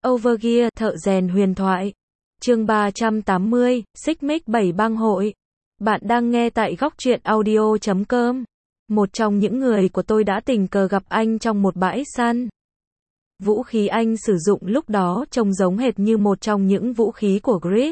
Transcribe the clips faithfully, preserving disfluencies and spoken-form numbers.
Overgear, thợ rèn huyền thoại. Chương ba trăm tám mươi, xích mích bảy bang hội. Bạn đang nghe tại góc truyện audio chấm com. Một trong những người của tôi đã tình cờ gặp anh trong một bãi săn. Vũ khí anh sử dụng lúc đó trông giống hệt như một trong những vũ khí của Grid.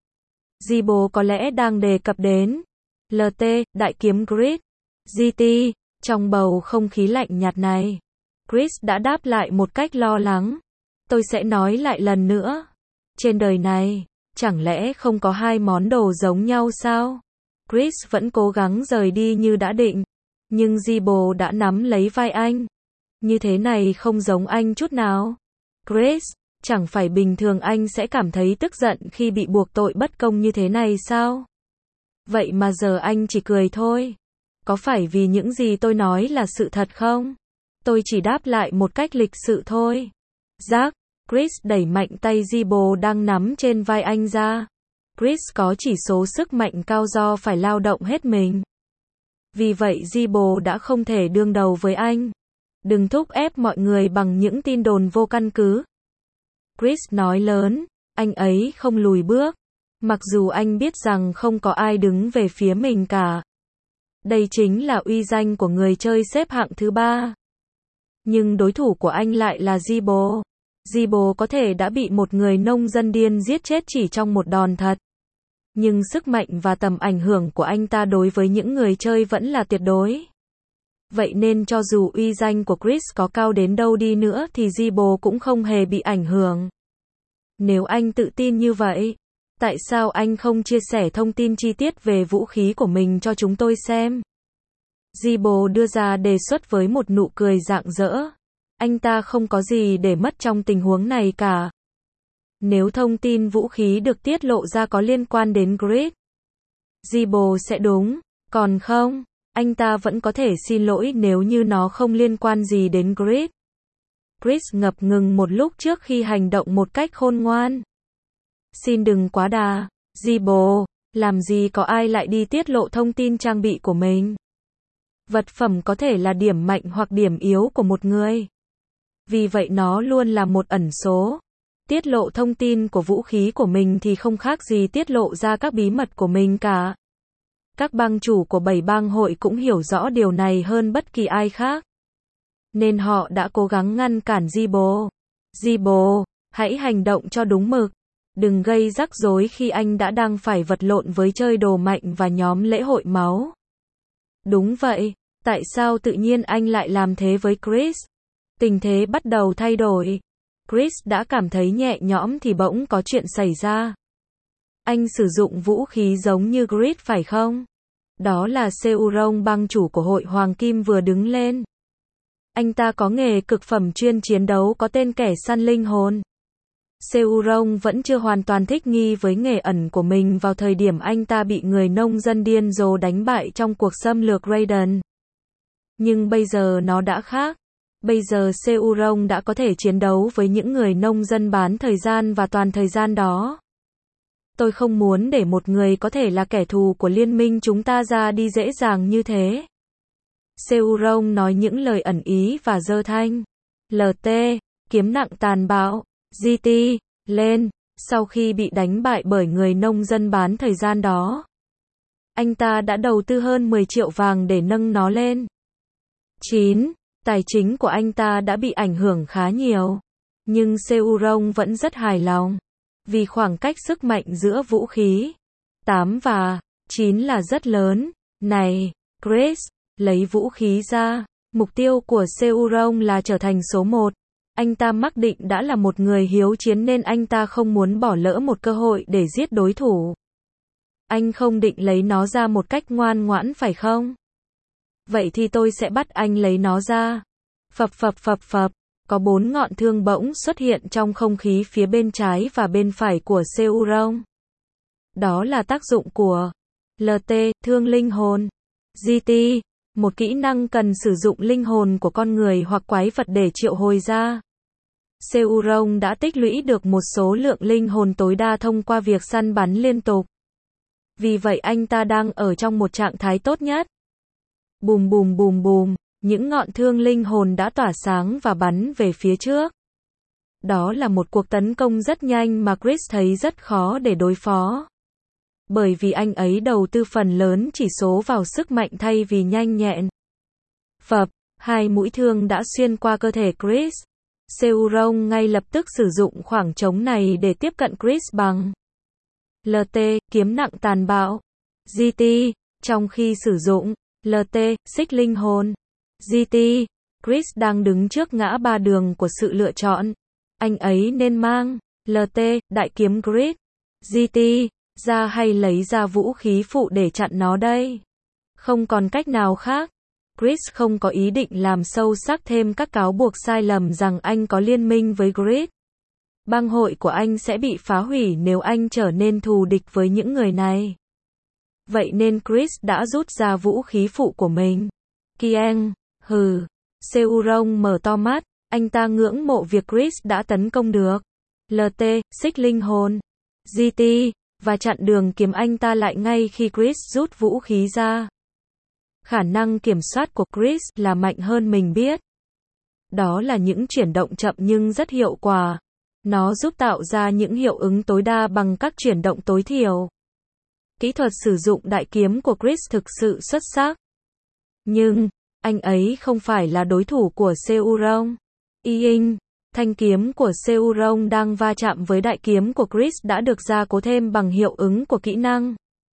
Zibo có lẽ đang đề cập đến lờ tê, đại kiếm Grid. giê tê, trong bầu không khí lạnh nhạt này, Chris đã đáp lại một cách lo lắng. Tôi sẽ nói lại lần nữa. Trên đời này, chẳng lẽ không có hai món đồ giống nhau sao? Chris vẫn cố gắng rời đi như đã định. Nhưng Zibo đã nắm lấy vai anh. Như thế này không giống anh chút nào. Chris, chẳng phải bình thường anh sẽ cảm thấy tức giận khi bị buộc tội bất công như thế này sao? Vậy mà giờ anh chỉ cười thôi. Có phải vì những gì tôi nói là sự thật không? Tôi chỉ đáp lại một cách lịch sự thôi. Jack, Chris đẩy mạnh tay Zibo đang nắm trên vai anh ra. Chris có chỉ số sức mạnh cao do phải lao động hết mình. Vì vậy Zibo đã không thể đương đầu với anh. Đừng thúc ép mọi người bằng những tin đồn vô căn cứ. Chris nói lớn, anh ấy không lùi bước. Mặc dù anh biết rằng không có ai đứng về phía mình cả. Đây chính là uy danh của người chơi xếp hạng thứ ba. Nhưng đối thủ của anh lại là Zibo. Zibo có thể đã bị một người nông dân điên giết chết chỉ trong một đòn thật. Nhưng sức mạnh và tầm ảnh hưởng của anh ta đối với những người chơi vẫn là tuyệt đối. Vậy nên cho dù uy danh của Chris có cao đến đâu đi nữa thì Zibo cũng không hề bị ảnh hưởng. Nếu anh tự tin như vậy, tại sao anh không chia sẻ thông tin chi tiết về vũ khí của mình cho chúng tôi xem? Zibo đưa ra đề xuất với một nụ cười rạng rỡ. Anh ta không có gì để mất trong tình huống này cả. Nếu thông tin vũ khí được tiết lộ ra có liên quan đến Grid, Zibo sẽ đúng, còn không, anh ta vẫn có thể xin lỗi nếu như nó không liên quan gì đến Grid. Chris ngập ngừng một lúc trước khi hành động một cách khôn ngoan. Xin đừng quá đà, Zibo, làm gì có ai lại đi tiết lộ thông tin trang bị của mình. Vật phẩm có thể là điểm mạnh hoặc điểm yếu của một người. Vì vậy nó luôn là một ẩn số. Tiết lộ thông tin của vũ khí của mình thì không khác gì tiết lộ ra các bí mật của mình cả. Các bang chủ của bảy bang hội cũng hiểu rõ điều này hơn bất kỳ ai khác. Nên họ đã cố gắng ngăn cản Zibo. Zibo, hãy hành động cho đúng mực. Đừng gây rắc rối khi anh đã đang phải vật lộn với chơi đồ mạnh và nhóm lễ hội máu. Đúng vậy, tại sao tự nhiên anh lại làm thế với Chris? Tình thế bắt đầu thay đổi. Chris đã cảm thấy nhẹ nhõm thì bỗng có chuyện xảy ra. Anh sử dụng vũ khí giống như Grid phải không? Đó là Seuron, bang chủ của hội Hoàng Kim vừa đứng lên. Anh ta có nghề cực phẩm chuyên chiến đấu có tên kẻ săn linh hồn. Seuron vẫn chưa hoàn toàn thích nghi với nghề ẩn của mình vào thời điểm anh ta bị người nông dân điên rồ đánh bại trong cuộc xâm lược Raiden. Nhưng bây giờ nó đã khác. Bây giờ Seuron đã có thể chiến đấu với những người nông dân bán thời gian và toàn thời gian đó. Tôi không muốn để một người có thể là kẻ thù của liên minh chúng ta ra đi dễ dàng như thế. Seuron nói những lời ẩn ý và giơ thanh lờ tê, kiếm nặng tàn bạo, giê tê, lên, sau khi bị đánh bại bởi người nông dân bán thời gian đó. Anh ta đã đầu tư hơn mười triệu vàng để nâng nó lên. chín. Tài chính của anh ta đã bị ảnh hưởng khá nhiều. Nhưng Seuron vẫn rất hài lòng. Vì khoảng cách sức mạnh giữa vũ khí tám và chín là rất lớn. Này, Chris, lấy vũ khí ra. Mục tiêu của Seuron là trở thành số một. Anh ta mặc định đã là một người hiếu chiến nên anh ta không muốn bỏ lỡ một cơ hội để giết đối thủ. Anh không định lấy nó ra một cách ngoan ngoãn phải không? Vậy thì tôi sẽ bắt anh lấy nó ra. Phập phập phập phập, có bốn ngọn thương bỗng xuất hiện trong không khí phía bên trái và bên phải của Seuron. Đó là tác dụng của lờ tê, thương linh hồn. giê tê, một kỹ năng cần sử dụng linh hồn của con người hoặc quái vật để triệu hồi ra. Seuron đã tích lũy được một số lượng linh hồn tối đa thông qua việc săn bắn liên tục. Vì vậy anh ta đang ở trong một trạng thái tốt nhất. Bùm bùm bùm bùm, những ngọn thương linh hồn đã tỏa sáng và bắn về phía trước. Đó là một cuộc tấn công rất nhanh mà Chris thấy rất khó để đối phó. Bởi vì anh ấy đầu tư phần lớn chỉ số vào sức mạnh thay vì nhanh nhẹn. Phập, hai mũi thương đã xuyên qua cơ thể Chris. Seuron ngay lập tức sử dụng khoảng trống này để tiếp cận Chris bằng lờ tê, kiếm nặng tàn bạo. giê tê, trong khi sử dụng lờ tê, xích linh hồn. giê tê, Chris đang đứng trước ngã ba đường của sự lựa chọn. Anh ấy nên mang lờ tê, đại kiếm grid, giê tê, ra hay lấy ra vũ khí phụ để chặn nó đây? Không còn cách nào khác. Chris không có ý định làm sâu sắc thêm các cáo buộc sai lầm rằng anh có liên minh với Grid. Bang hội của anh sẽ bị phá hủy nếu anh trở nên thù địch với những người này. Vậy nên Chris đã rút ra vũ khí phụ của mình. Kieng, hừ. Seuron mở to mắt, anh ta ngưỡng mộ việc Chris đã tấn công được lờ tê, xích linh hồn, giê tê, và chặn đường kiếm anh ta lại ngay khi Chris rút vũ khí ra. Khả năng kiểm soát của Chris là mạnh hơn mình biết. Đó là những chuyển động chậm nhưng rất hiệu quả. Nó giúp tạo ra những hiệu ứng tối đa bằng các chuyển động tối thiểu. Kỹ thuật sử dụng đại kiếm của Chris thực sự xuất sắc. Nhưng, anh ấy không phải là đối thủ của Seuron. Ying, thanh kiếm của Seuron đang va chạm với đại kiếm của Chris đã được gia cố thêm bằng hiệu ứng của kỹ năng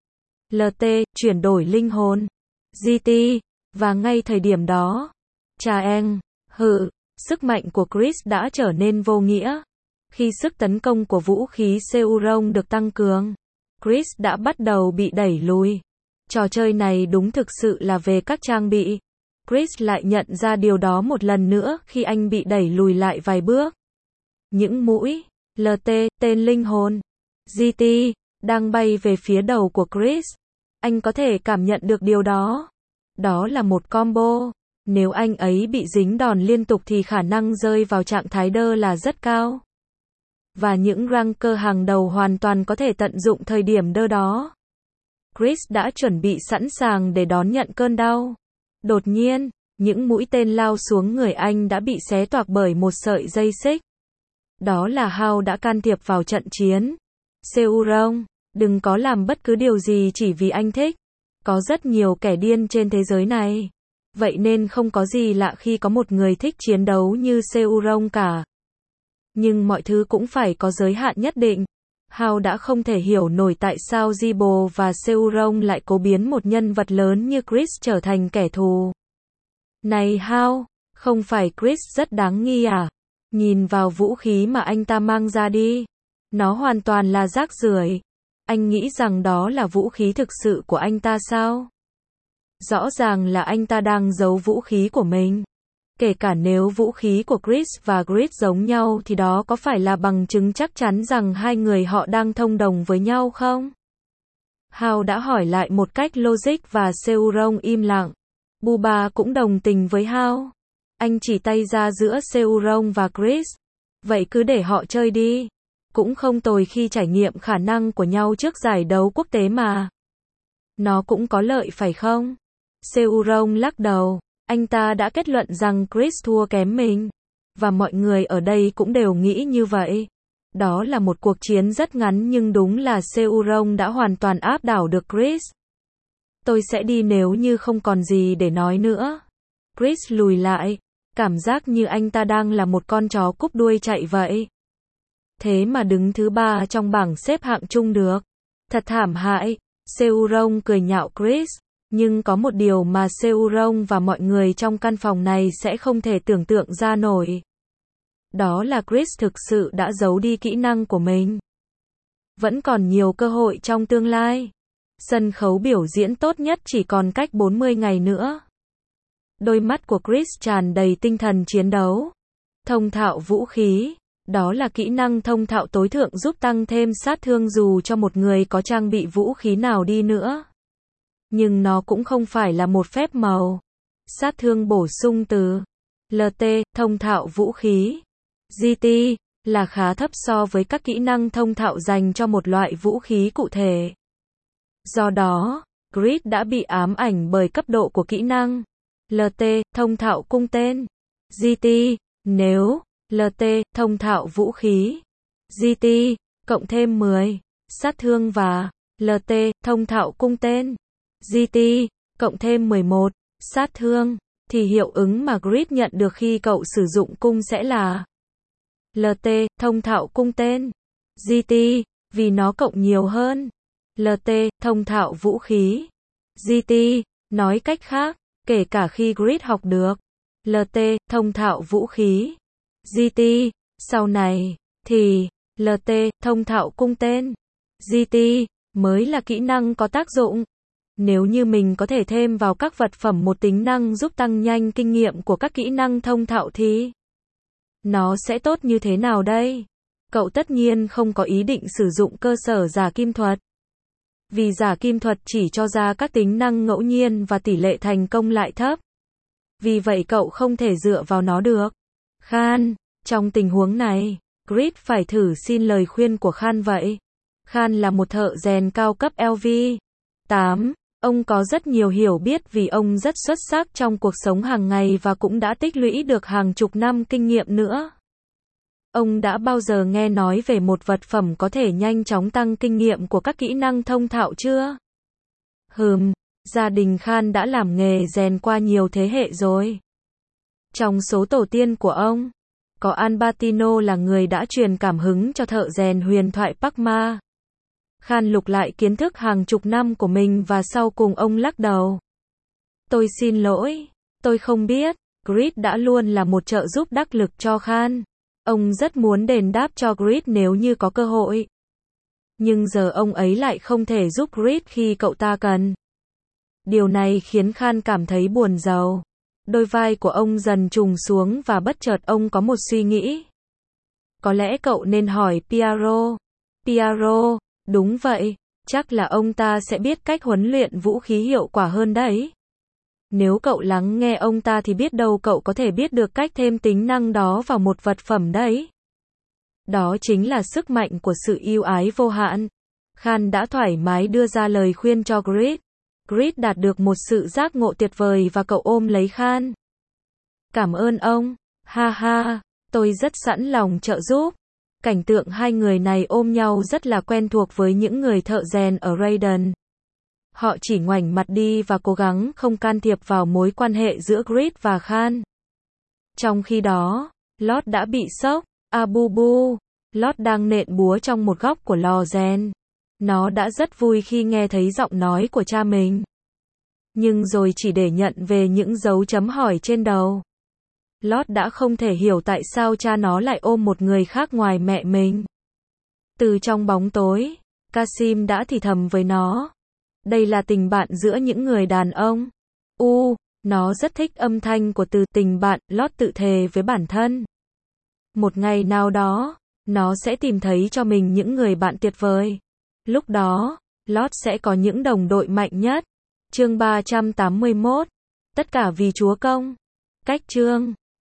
lờ tê, chuyển đổi linh hồn, giê tê, và ngay thời điểm đó, Chaeng, hự, sức mạnh của Chris đã trở nên vô nghĩa. Khi sức tấn công của vũ khí Seuron được tăng cường, Chris đã bắt đầu bị đẩy lùi. Trò chơi này đúng thực sự là về các trang bị. Chris lại nhận ra điều đó một lần nữa khi anh bị đẩy lùi lại vài bước. Những mũi lờ tê, tên linh hồn, giê tê, đang bay về phía đầu của Chris. Anh có thể cảm nhận được điều đó. Đó là một combo. Nếu anh ấy bị dính đòn liên tục thì khả năng rơi vào trạng thái đơ là rất cao. Và những ranker hàng đầu hoàn toàn có thể tận dụng thời điểm đơ đó. Chris đã chuẩn bị sẵn sàng để đón nhận cơn đau. Đột nhiên, những mũi tên lao xuống người anh đã bị xé toạc bởi một sợi dây xích. Đó là Hao đã can thiệp vào trận chiến. Seuron, đừng có làm bất cứ điều gì chỉ vì anh thích. Có rất nhiều kẻ điên trên thế giới này. Vậy nên không có gì lạ khi có một người thích chiến đấu như Seuron cả. Nhưng mọi thứ cũng phải có giới hạn nhất định. Hao đã không thể hiểu nổi tại sao Zibo và Seuron lại cố biến một nhân vật lớn như Chris trở thành kẻ thù. Này Hao, không phải Chris rất đáng nghi à? Nhìn vào vũ khí mà anh ta mang ra đi. Nó hoàn toàn là rác rưởi. Anh nghĩ rằng đó là vũ khí thực sự của anh ta sao? Rõ ràng là anh ta đang giấu vũ khí của mình. Kể cả nếu vũ khí của Chris và Grid giống nhau thì đó có phải là bằng chứng chắc chắn rằng hai người họ đang thông đồng với nhau không? Hao đã hỏi lại một cách logic và Seuron im lặng. Buba cũng đồng tình với Hao. Anh chỉ tay ra giữa Seuron và Chris. Vậy cứ để họ chơi đi. Cũng không tồi khi trải nghiệm khả năng của nhau trước giải đấu quốc tế mà. Nó cũng có lợi phải không? Seuron lắc đầu. Anh ta đã kết luận rằng Chris thua kém mình. Và mọi người ở đây cũng đều nghĩ như vậy. Đó là một cuộc chiến rất ngắn nhưng đúng là Seuron đã hoàn toàn áp đảo được Chris. Tôi sẽ đi nếu như không còn gì để nói nữa. Chris lùi lại. Cảm giác như anh ta đang là một con chó cúp đuôi chạy vậy. Thế mà đứng thứ ba trong bảng xếp hạng chung được. Thật thảm hại. Seuron cười nhạo Chris. Nhưng có một điều mà Seuron và mọi người trong căn phòng này sẽ không thể tưởng tượng ra nổi. Đó là Chris thực sự đã giấu đi kỹ năng của mình. Vẫn còn nhiều cơ hội trong tương lai. Sân khấu biểu diễn tốt nhất chỉ còn cách bốn mươi ngày nữa. Đôi mắt của Chris tràn đầy tinh thần chiến đấu. Thông thạo vũ khí. Đó là kỹ năng thông thạo tối thượng giúp tăng thêm sát thương dù cho một người có trang bị vũ khí nào đi nữa. Nhưng nó cũng không phải là một phép màu. Sát thương bổ sung từ lờ tê, thông thạo vũ khí. giê tê, là khá thấp so với các kỹ năng thông thạo dành cho một loại vũ khí cụ thể. Do đó, Grid đã bị ám ảnh bởi cấp độ của kỹ năng lờ tê, thông thạo cung tên. giê tê, nếu lờ tê, thông thạo vũ khí. giê tê, cộng thêm mười, sát thương và lờ tê, thông thạo cung tên. giê tê, cộng thêm mười một, sát thương, thì hiệu ứng mà Grid nhận được khi cậu sử dụng cung sẽ là lờ tê, thông thạo cung tên. giê tê, vì nó cộng nhiều hơn. lờ tê, thông thạo vũ khí. giê tê, nói cách khác, kể cả khi Grid học được lờ tê, thông thạo vũ khí. giê tê, sau này, thì lờ tê, thông thạo cung tên. giê tê, mới là kỹ năng có tác dụng. Nếu như mình có thể thêm vào các vật phẩm một tính năng giúp tăng nhanh kinh nghiệm của các kỹ năng thông thạo thì nó sẽ tốt như thế nào đây? Cậu tất nhiên không có ý định sử dụng cơ sở giả kim thuật. Vì giả kim thuật chỉ cho ra các tính năng ngẫu nhiên và tỷ lệ thành công lại thấp. Vì vậy cậu không thể dựa vào nó được. Khan, trong tình huống này, Grid phải thử xin lời khuyên của Khan vậy. Khan là một thợ rèn cao cấp lv tám. Ông có rất nhiều hiểu biết vì ông rất xuất sắc trong cuộc sống hàng ngày và cũng đã tích lũy được hàng chục năm kinh nghiệm nữa. Ông đã bao giờ nghe nói về một vật phẩm có thể nhanh chóng tăng kinh nghiệm của các kỹ năng thông thạo chưa? Hừm, gia đình Khan đã làm nghề rèn qua nhiều thế hệ rồi. Trong số tổ tiên của ông, có Albertino là người đã truyền cảm hứng cho thợ rèn huyền thoại Pac-Ma. Khan lục lại kiến thức hàng chục năm của mình và sau cùng ông lắc đầu. Tôi xin lỗi, tôi không biết. Grid đã luôn là một trợ giúp đắc lực cho Khan. Ông rất muốn đền đáp cho Grid nếu như có cơ hội. Nhưng giờ ông ấy lại không thể giúp Grid khi cậu ta cần. Điều này khiến Khan cảm thấy buồn rầu. Đôi vai của ông dần trùng xuống và bất chợt ông có một suy nghĩ. Có lẽ cậu nên hỏi Piero. Piero, đúng vậy, chắc là ông ta sẽ biết cách huấn luyện vũ khí hiệu quả hơn đấy. Nếu cậu lắng nghe ông ta thì biết đâu cậu có thể biết được cách thêm tính năng đó vào một vật phẩm đấy. Đó chính là sức mạnh của sự yêu ái vô hạn. Khan đã thoải mái đưa ra lời khuyên cho Grid. Grid đạt được một sự giác ngộ tuyệt vời và cậu ôm lấy Khan. Cảm ơn ông, ha ha, tôi rất sẵn lòng trợ giúp. Cảnh tượng hai người này ôm nhau rất là quen thuộc với những người thợ rèn ở Raiden. Họ chỉ ngoảnh mặt đi và cố gắng không can thiệp vào mối quan hệ giữa Grid và Khan. Trong khi đó, Lord đã bị sốc. Abubu, Lord đang nện búa trong một góc của lò rèn. Nó đã rất vui khi nghe thấy giọng nói của cha mình. Nhưng rồi chỉ để nhận về những dấu chấm hỏi trên đầu. Lord đã không thể hiểu tại sao cha nó lại ôm một người khác ngoài mẹ mình. Từ trong bóng tối, Kasim đã thì thầm với nó. Đây là tình bạn giữa những người đàn ông. U, nó rất thích âm thanh của từ tình bạn, Lord tự thề với bản thân. Một ngày nào đó, nó sẽ tìm thấy cho mình những người bạn tuyệt vời. Lúc đó, Lord sẽ có những đồng đội mạnh nhất. Chương ba trăm tám mươi mốt. Tất cả vì Chúa Công. Cách chương